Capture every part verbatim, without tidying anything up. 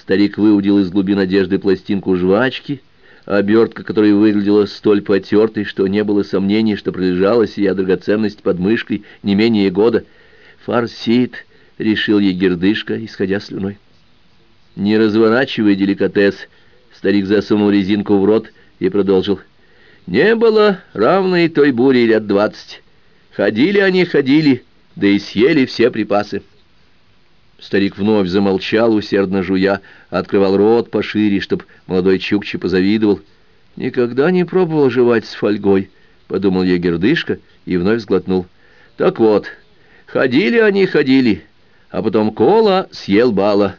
Старик выудил из глубин одежды пластинку жвачки, обертка которой выглядела столь потертой, что не было сомнений, что пролежала сия драгоценность под мышкой не менее года. «Форсит», — решил егердышка, исходя слюной. Не разворачивая деликатес, старик засунул резинку в рот и продолжил. «Не было равной той буре лет двадцать. Ходили они, ходили, да и съели все припасы». Старик вновь замолчал, усердно жуя, открывал рот пошире, чтоб молодой чукча позавидовал. «Никогда не пробовал жевать с фольгой», — подумал егердышка и вновь сглотнул. «Так вот, ходили они, ходили, а потом Кола съел Бала».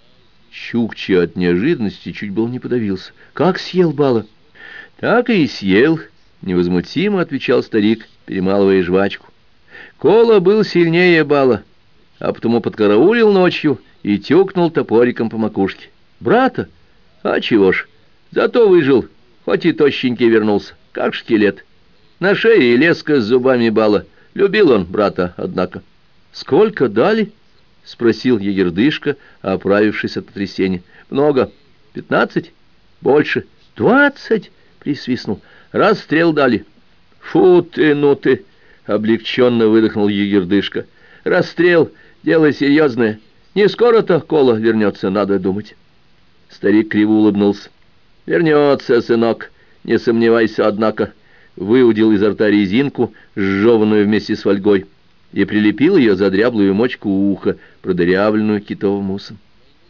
Чукча от неожиданности чуть было не подавился. «Как съел Бала?» «Так и съел», — невозмутимо отвечал старик, перемалывая жвачку. «Кола был сильнее Бала, а потому подкараулил ночью и тюкнул топориком по макушке. Брата? А чего ж, зато выжил, хоть и тощенький вернулся, как шкелет. На шее леска с зубами Бала. Любил он брата, однако». «Сколько дали?» — спросил егердышка, оправившись от потрясения. «Много. Пятнадцать? Больше. Двадцать?» — присвистнул. «Расстрел дали». «Фу ты, ну ты!» — облегченно выдохнул егердышка. «Расстрел — дело серьезное. Не скоро-то Кола вернется, надо думать». Старик криво улыбнулся. «Вернется, сынок, не сомневайся, однако». Выудил изо рта резинку, сжеванную вместе с фольгой, и прилепил ее за дряблую мочку уха, продырявленную китовым усом.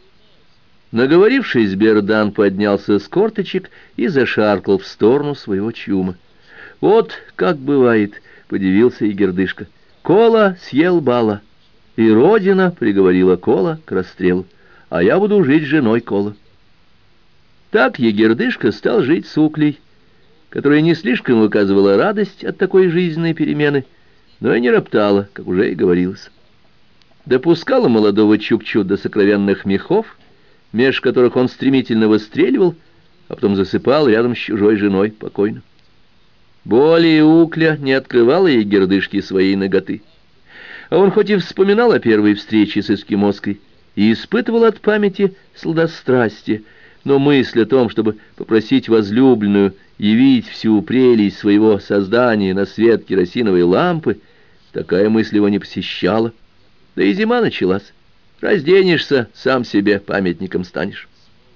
Наговорившись, Бердан поднялся с корточек и зашаркал в сторону своего чума. «Вот как бывает», — подивился егердышка, — «Кола съел Бала, и родина приговорила Кола к расстрелу, а я буду жить с женой Кола». Так егердышка стал жить с Уклей, которая не слишком выказывала радость от такой жизненной перемены, но и не роптала, как уже и говорилось. Допускала молодого чукчу до сокровенных мехов, меж которых он стремительно выстреливал, а потом засыпал рядом с чужой женой покойно. Более Укля не открывала егердышке своей наготы. А он хоть и вспоминал о первой встрече с эскимоской и испытывал от памяти сладострастие, но мысль о том, чтобы попросить возлюбленную явить всю прелесть своего создания на свет керосиновой лампы, такая мысль его не посещала. Да и зима началась. Разденешься, сам себе памятником станешь.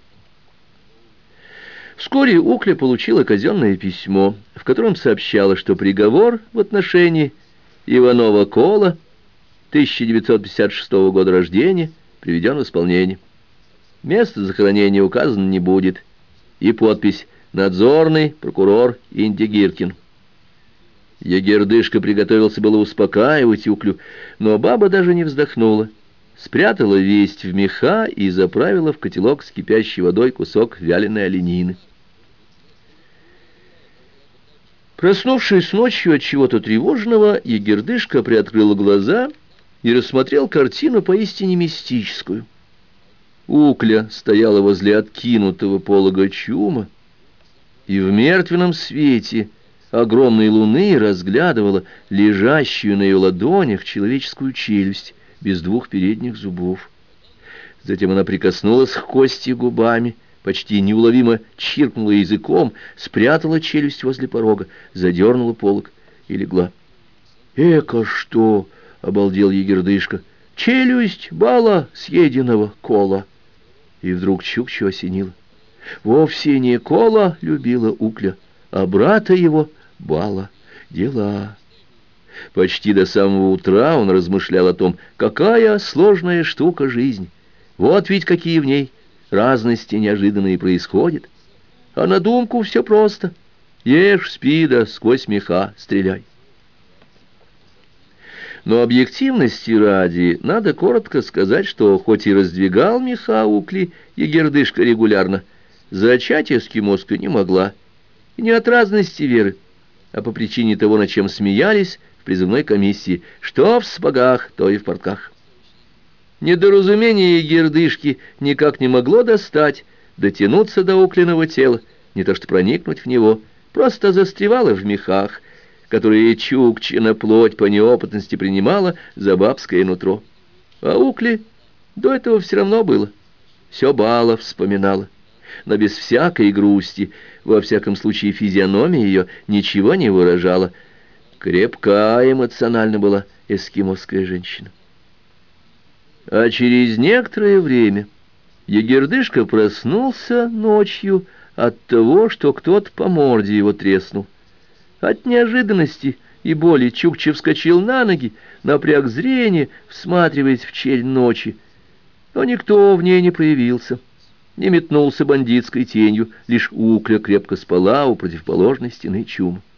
Вскоре Укля получила казенное письмо, в котором сообщала, что приговор в отношении Иванова Кола, тысяча девятьсот пятьдесят шестого года рождения, приведен в исполнение. Место захоронения указано не будет, и подпись «Надзорный прокурор Индигиркин». Егердышка приготовился было успокаивать Уклю, но баба даже не вздохнула, спрятала весть в меха и заправила в котелок с кипящей водой кусок вяленой оленины. Проснувшись ночью от чего-то тревожного, егердышка приоткрыла глаза и рассмотрел картину поистине мистическую. Укля стояла возле откинутого полога чума и в мертвенном свете огромной луны разглядывала лежащую на ее ладонях человеческую челюсть без двух передних зубов. Затем она прикоснулась к кости губами, почти неуловимо чиркнула языком, спрятала челюсть возле порога, задернула полог и легла. «Эка что!» — обалдел егердышка. «Челюсть Бала съеденного Кола!» И вдруг чукчу осенило. Вовсе не Кола любила Укля, а брата его Бала. Дела. Почти до самого утра он размышлял о том, какая сложная штука жизнь. Вот ведь какие в ней разности неожиданные происходят. А на думку все просто. Ешь, спи, да сквозь меха стреляй. Но объективности ради надо коротко сказать, что хоть и раздвигал меха Укли егердышка регулярно, зачать эскимоска не могла. И не от разности веры, а по причине того, над чем смеялись в призывной комиссии, что в сапогах, то и в портках. Недоразумение егердышки никак не могло достать, дотянуться до Уклиного тела, не то что проникнуть в него, просто застревало в мехах, которые чукчина плоть по неопытности принимала за бабское нутро. А Укли до этого все равно было. все Бала вспоминала, но без всякой грусти, во всяком случае физиономия ее ничего не выражала. Крепка эмоционально была эскимосская женщина. А через некоторое время Егердышка проснулся ночью от того, что кто-то по морде его треснул. От неожиданности и боли Чукча вскочил на ноги, напряг зрение, всматриваясь в чель ночи. Но никто в ней не появился, не метнулся бандитской тенью, лишь Укля крепко спала у противоположной стены чума.